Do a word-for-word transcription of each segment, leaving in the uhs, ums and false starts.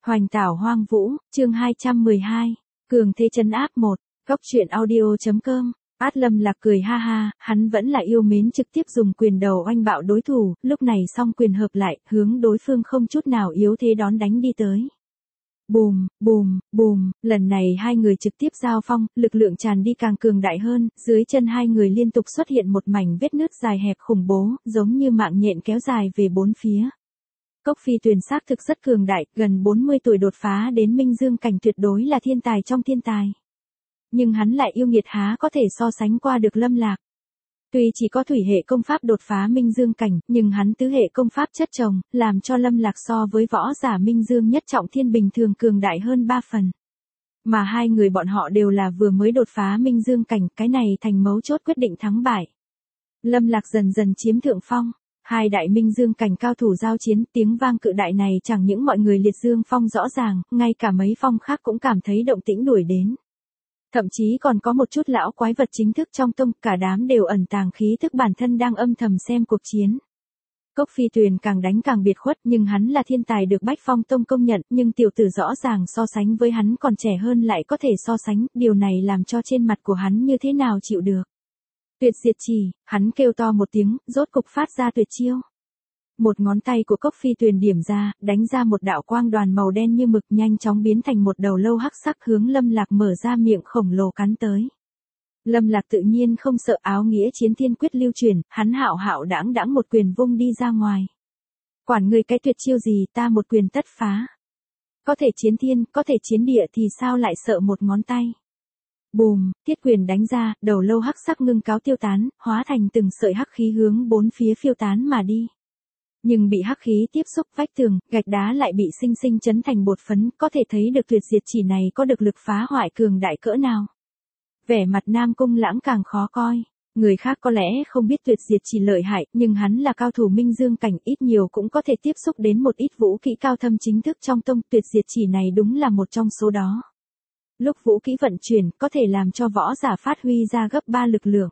Hoành tảo hoang vũ, chương hai trăm mười hai, cường thế trấn áp một, góc truyện audio.com. Át Lâm Lạc cười ha ha, hắn vẫn là yêu mến trực tiếp dùng quyền đầu oanh bạo đối thủ, lúc này song quyền hợp lại, hướng đối phương không chút nào yếu thế đón đánh đi tới. Bùm, bùm, bùm, lần này hai người trực tiếp giao phong, lực lượng tràn đi càng cường đại hơn, dưới chân hai người liên tục xuất hiện một mảnh vết nứt dài hẹp khủng bố, giống như mạng nhện kéo dài về bốn phía. Cốc Phi Tuyền xác thực rất cường đại, gần bốn mươi tuổi đột phá đến minh dương cảnh tuyệt đối là thiên tài trong thiên tài. Nhưng hắn lại yêu nghiệt há có thể so sánh qua được Lâm Lạc. Tuy chỉ có thủy hệ công pháp đột phá minh dương cảnh, nhưng hắn tứ hệ công pháp chất chồng, làm cho Lâm Lạc so với võ giả minh dương nhất trọng thiên bình thường cường đại hơn ba phần. Mà hai người bọn họ đều là vừa mới đột phá minh dương cảnh, cái này thành mấu chốt quyết định thắng bại. Lâm Lạc dần dần chiếm thượng phong. Hai đại minh dương cảnh cao thủ giao chiến, tiếng vang cự đại này chẳng những mọi người liệt dương phong rõ ràng, ngay cả mấy phong khác cũng cảm thấy động tĩnh đuổi đến. Thậm chí còn có một chút lão quái vật chính thức trong tông, cả đám đều ẩn tàng khí thức bản thân đang âm thầm xem cuộc chiến. Cốc Phi Tuyền càng đánh càng biệt khuất, nhưng hắn là thiên tài được Bách Phong Tông công nhận, nhưng tiểu tử rõ ràng so sánh với hắn còn trẻ hơn lại có thể so sánh, điều này làm cho trên mặt của hắn như thế nào chịu được. Tuyệt diệt chỉ, hắn kêu to một tiếng, rốt cục phát ra tuyệt chiêu. Một ngón tay của Cốc Phi Tuyền điểm ra, đánh ra một đạo quang đoàn màu đen như mực, nhanh chóng biến thành một đầu lâu hắc sắc hướng Lâm Lạc mở ra miệng khổng lồ cắn tới. Lâm Lạc tự nhiên không sợ, áo nghĩa chiến thiên quyết lưu truyền, hắn hạo hạo đãng đãng một quyền vung đi ra ngoài. Quản người cái tuyệt chiêu gì, ta một quyền tất phá. Có thể chiến thiên, có thể chiến địa thì sao lại sợ một ngón tay. Bùm, thiết quyền đánh ra, đầu lâu hắc sắc ngưng cáo tiêu tán, hóa thành từng sợi hắc khí hướng bốn phía phiêu tán mà đi. Nhưng bị hắc khí tiếp xúc vách tường, gạch đá lại bị sinh sinh chấn thành bột phấn, có thể thấy được tuyệt diệt chỉ này có được lực phá hoại cường đại cỡ nào. Vẻ mặt Nam Cung Lãng càng khó coi. Người khác có lẽ không biết tuyệt diệt chỉ lợi hại, nhưng hắn là cao thủ minh dương cảnh, ít nhiều cũng có thể tiếp xúc đến một ít vũ kỹ cao thâm chính thức trong tông, tuyệt diệt chỉ này đúng là một trong số đó. Lúc vũ kỹ vận chuyển, có thể làm cho võ giả phát huy ra gấp ba lực lượng.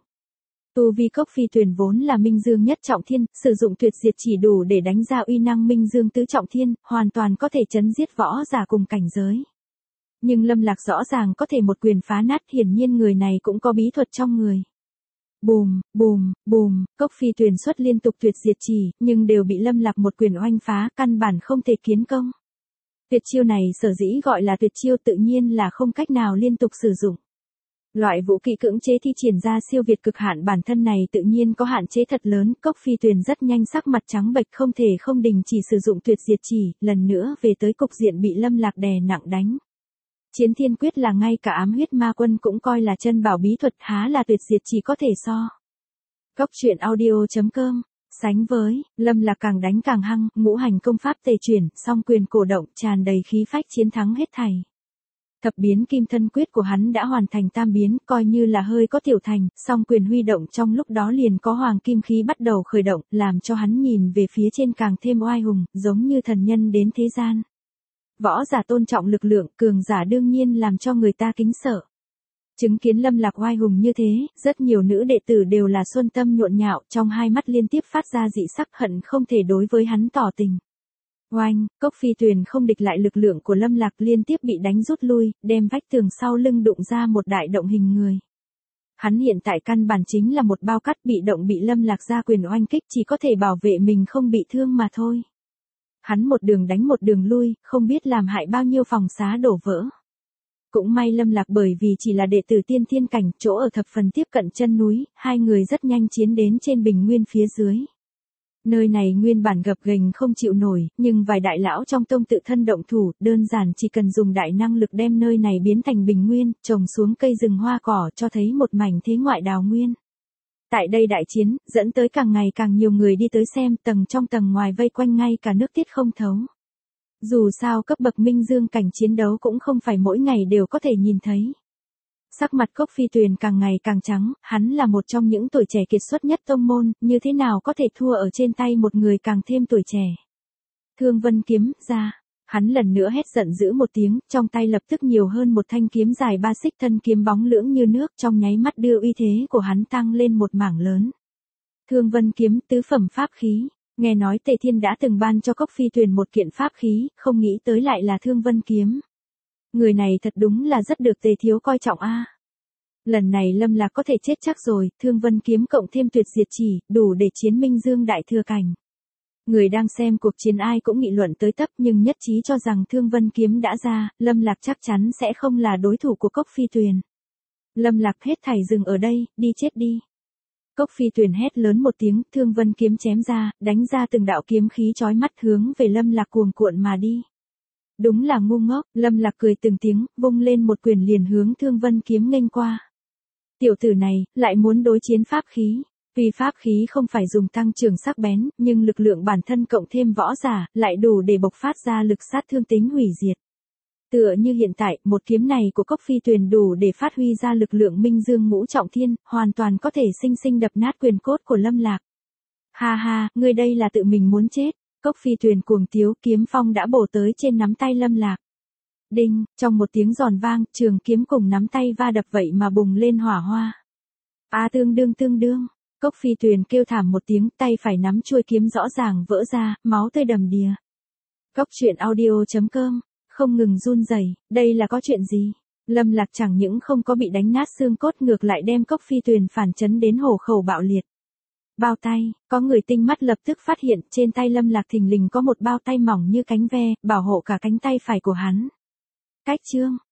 Tu vi Cốc Phi Tuyền vốn là minh dương nhất trọng thiên, sử dụng tuyệt diệt chỉ đủ để đánh ra uy năng minh dương tứ trọng thiên, hoàn toàn có thể chấn giết võ giả cùng cảnh giới. Nhưng Lâm Lạc rõ ràng có thể một quyền phá nát, hiển nhiên người này cũng có bí thuật trong người. Bùm, bùm, bùm, Cốc Phi Tuyền xuất liên tục tuyệt diệt chỉ, nhưng đều bị Lâm Lạc một quyền oanh phá, căn bản không thể kiến công. Tuyệt chiêu này sở dĩ gọi là tuyệt chiêu tự nhiên là không cách nào liên tục sử dụng. Loại vũ kỹ cưỡng chế thi triển ra siêu việt cực hạn bản thân này tự nhiên có hạn chế thật lớn, Cốc Phi Tuyền rất nhanh sắc mặt trắng bệch không thể không đình chỉ sử dụng tuyệt diệt chỉ, lần nữa về tới cục diện bị Lâm Lạc đè nặng đánh. Chiến thiên quyết là ngay cả ám huyết ma quân cũng coi là chân bảo bí thuật, há là tuyệt diệt chỉ có thể so. Góc truyện audio.com. Sánh với, Lâm Lạc càng đánh càng hăng, ngũ hành công pháp tề chuyển, song quyền cổ động, tràn đầy khí phách chiến thắng hết thảy. Thập biến kim thân quyết của hắn đã hoàn thành tam biến, coi như là hơi có tiểu thành, song quyền huy động trong lúc đó liền có hoàng kim khí bắt đầu khởi động, làm cho hắn nhìn về phía trên càng thêm oai hùng, giống như thần nhân đến thế gian. Võ giả tôn trọng lực lượng, cường giả đương nhiên làm cho người ta kính sợ. Chứng kiến Lâm Lạc oai hùng như thế, rất nhiều nữ đệ tử đều là xuân tâm nhộn nhạo, trong hai mắt liên tiếp phát ra dị sắc, hận không thể đối với hắn tỏ tình. Oanh, Cốc Phi Tuyền không địch lại lực lượng của Lâm Lạc, liên tiếp bị đánh rút lui, đem vách tường sau lưng đụng ra một đại động hình người. Hắn hiện tại căn bản chính là một bao cát, bị động bị Lâm Lạc ra quyền oanh kích, chỉ có thể bảo vệ mình không bị thương mà thôi. Hắn một đường đánh một đường lui, không biết làm hại bao nhiêu phòng xá đổ vỡ. Cũng may Lâm Lạc bởi vì chỉ là đệ tử tiên thiên cảnh, chỗ ở thập phần tiếp cận chân núi, hai người rất nhanh chiến đến trên bình nguyên phía dưới. Nơi này nguyên bản gập ghềnh không chịu nổi, nhưng vài đại lão trong tông tự thân động thủ, đơn giản chỉ cần dùng đại năng lực đem nơi này biến thành bình nguyên, trồng xuống cây rừng hoa cỏ cho thấy một mảnh thế ngoại đào nguyên. Tại đây đại chiến, dẫn tới càng ngày càng nhiều người đi tới xem, tầng trong tầng ngoài vây quanh ngay cả nước tiết không thấu. Dù sao cấp bậc minh dương cảnh chiến đấu cũng không phải mỗi ngày đều có thể nhìn thấy. Sắc mặt Cốc Phi Tuyền càng ngày càng trắng, hắn là một trong những tuổi trẻ kiệt xuất nhất tông môn, như thế nào có thể thua ở trên tay một người càng thêm tuổi trẻ. Thương Vân kiếm ra, hắn lần nữa hét giận dữ một tiếng, trong tay lập tức nhiều hơn một thanh kiếm dài ba xích, thân kiếm bóng lưỡng như nước, trong nháy mắt đưa uy thế của hắn tăng lên một mảng lớn. Thương Vân kiếm tứ phẩm pháp khí. Nghe nói Tề Thiên đã từng ban cho Cốc Phi Tuyền một kiện pháp khí, không nghĩ tới lại là Thương Vân Kiếm. Người này thật đúng là rất được Tề thiếu coi trọng a. Lần này Lâm Lạc có thể chết chắc rồi, Thương Vân Kiếm cộng thêm tuyệt diệt chỉ, đủ để chiến Minh Dương đại thừa cảnh. Người đang xem cuộc chiến ai cũng nghị luận tới tấp nhưng nhất trí cho rằng Thương Vân Kiếm đã ra, Lâm Lạc chắc chắn sẽ không là đối thủ của Cốc Phi Tuyền. Lâm Lạc hết thảy dừng ở đây, đi chết đi. Cốc Phi Tuyền hét lớn một tiếng, Thương Vân Kiếm chém ra, đánh ra từng đạo kiếm khí chói mắt hướng về Lâm Lạc cuồng cuộn mà đi. Đúng là ngu ngốc, Lâm Lạc cười từng tiếng, vung lên một quyền liền hướng Thương Vân Kiếm nghênh qua. Tiểu tử này, lại muốn đối chiến pháp khí. Vì pháp khí không phải dùng tăng trường sắc bén, nhưng lực lượng bản thân cộng thêm võ giả, lại đủ để bộc phát ra lực sát thương tính hủy diệt. Tựa như hiện tại, một kiếm này của Cốc Phi Tuyền đủ để phát huy ra lực lượng Minh Dương ngũ trọng thiên, hoàn toàn có thể sinh sinh đập nát quyền cốt của Lâm Lạc. Ha ha, ngươi đây là tự mình muốn chết. Cốc Phi Tuyền cuồng tiếu, kiếm phong đã bổ tới trên nắm tay Lâm Lạc. Đinh, trong một tiếng giòn vang, trường kiếm cùng nắm tay va đập vậy mà bùng lên hỏa hoa. A tương đương tương đương. Cốc Phi Tuyền kêu thảm một tiếng, tay phải nắm chuôi kiếm rõ ràng vỡ ra, máu tươi đầm đìa. Cốc truyện audio chấm com, không ngừng run rẩy, đây là có chuyện gì? Lâm Lạc chẳng những không có bị đánh nát xương cốt ngược lại đem Cốc Phi Tuyền phản chấn đến hổ khẩu bạo liệt. Bao tay, có người tinh mắt lập tức phát hiện trên tay Lâm Lạc thình lình có một bao tay mỏng như cánh ve, bảo hộ cả cánh tay phải của hắn. Cách chương,